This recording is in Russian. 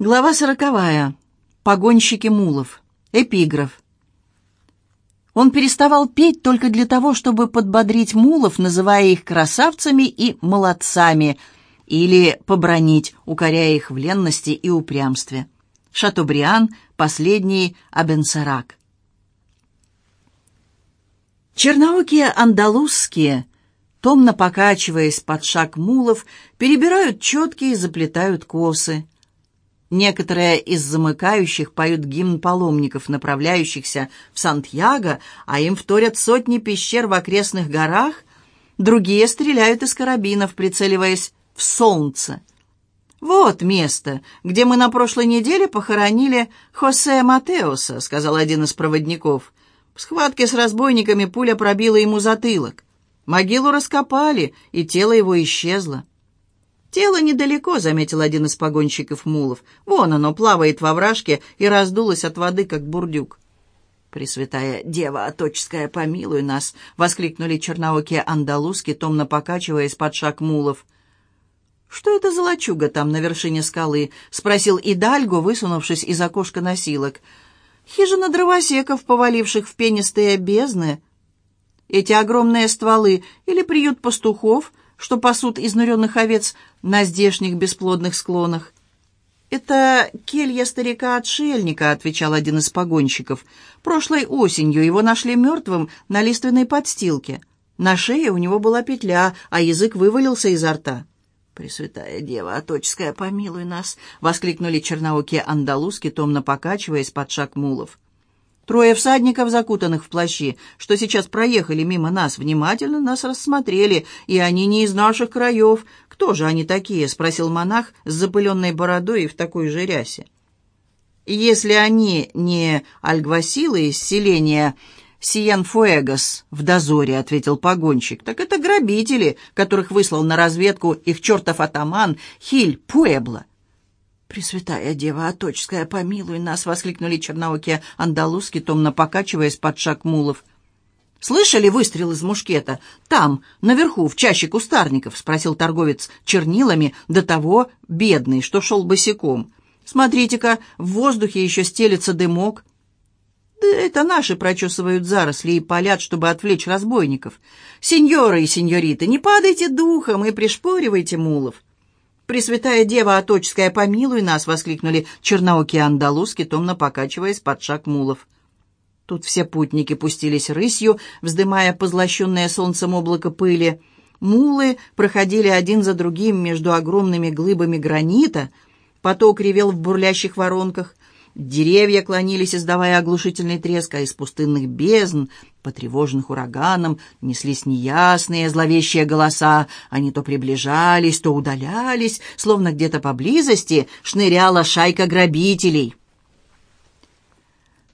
Глава 40. Погонщики мулов. Эпиграф. Он переставал петь только для того, чтобы подбодрить мулов, называя их красавцами и молодцами, или побранить, укоряя их в ленности и упрямстве. Шатобриан, последний Абенсерак. Черноокие андалузские, томно покачиваясь под шаг мулов, перебирают четки и заплетают косы. Некоторые из замыкающих поют гимн паломников, направляющихся в Сантьяго, а им вторят сотни пещер в окрестных горах. Другие стреляют из карабинов, прицеливаясь в солнце. «Вот место, где мы на прошлой неделе похоронили Хосе Матеоса», — сказал один из проводников. В схватке с разбойниками пуля пробила ему затылок. Могилу раскопали, и тело его исчезло. «Тело недалеко», — заметил один из погонщиков мулов. «Вон оно плавает во вражке и раздулось от воды, как бурдюк». «Пресвятая Дева Отеческая, помилуй нас!» — воскликнули черноокие андалузки, томно покачиваясь под шаг мулов. «Что это за лачуга там на вершине скалы?» — спросил Идальго, высунувшись из окошка носилок. «Хижина дровосеков, поваливших в пенистые бездны. Эти огромные стволы или приют пастухов, что пасут изнуренных овец на здешних бесплодных склонах». «Это келья старика-отшельника», — отвечал один из погонщиков. «Прошлой осенью его нашли мертвым на лиственной подстилке. На шее у него была петля, а язык вывалился изо рта». «Пресвятая Дева Отеческая, помилуй нас!» — воскликнули черноокие андалузки, томно покачиваясь под шаг мулов. Трое всадников, закутанных в плащи, что сейчас проехали мимо нас, внимательно нас рассмотрели, и они не из наших краев. «Кто же они такие?» — спросил монах с запыленной бородой и в такой же рясе. «Если они не альгвасилы из селения Сиенфуэгос в дозоре», — ответил погонщик, — «так это грабители, которых выслал на разведку их чертов атаман Хиль Пуэбло». «Пресвятая Дева Отеческая, помилуй нас!» — воскликнули черноокие андалузки, томно покачиваясь под шаг мулов. «Слышали выстрел из мушкета? Там, наверху, в чаще кустарников?» — спросил торговец чернилами, до того бедный, что шел босиком. «Смотрите-ка, в воздухе еще стелется дымок». «Да это наши прочесывают заросли и палят, чтобы отвлечь разбойников. Сеньоры и сеньориты, не падайте духом и пришпоривайте мулов». «Пресвятая Дева Отеческая, помилуй нас!» — воскликнули черноокие андалузки, томно покачиваясь под шаг мулов. Тут все путники пустились рысью, вздымая позлощенное солнцем облако пыли. Мулы проходили один за другим между огромными глыбами гранита, поток ревел в бурлящих воронках, деревья клонились, издавая оглушительный треск, а из пустынных бездн, потревоженных ураганом, неслись неясные зловещие голоса. Они то приближались, то удалялись, словно где-то поблизости шныряла шайка грабителей.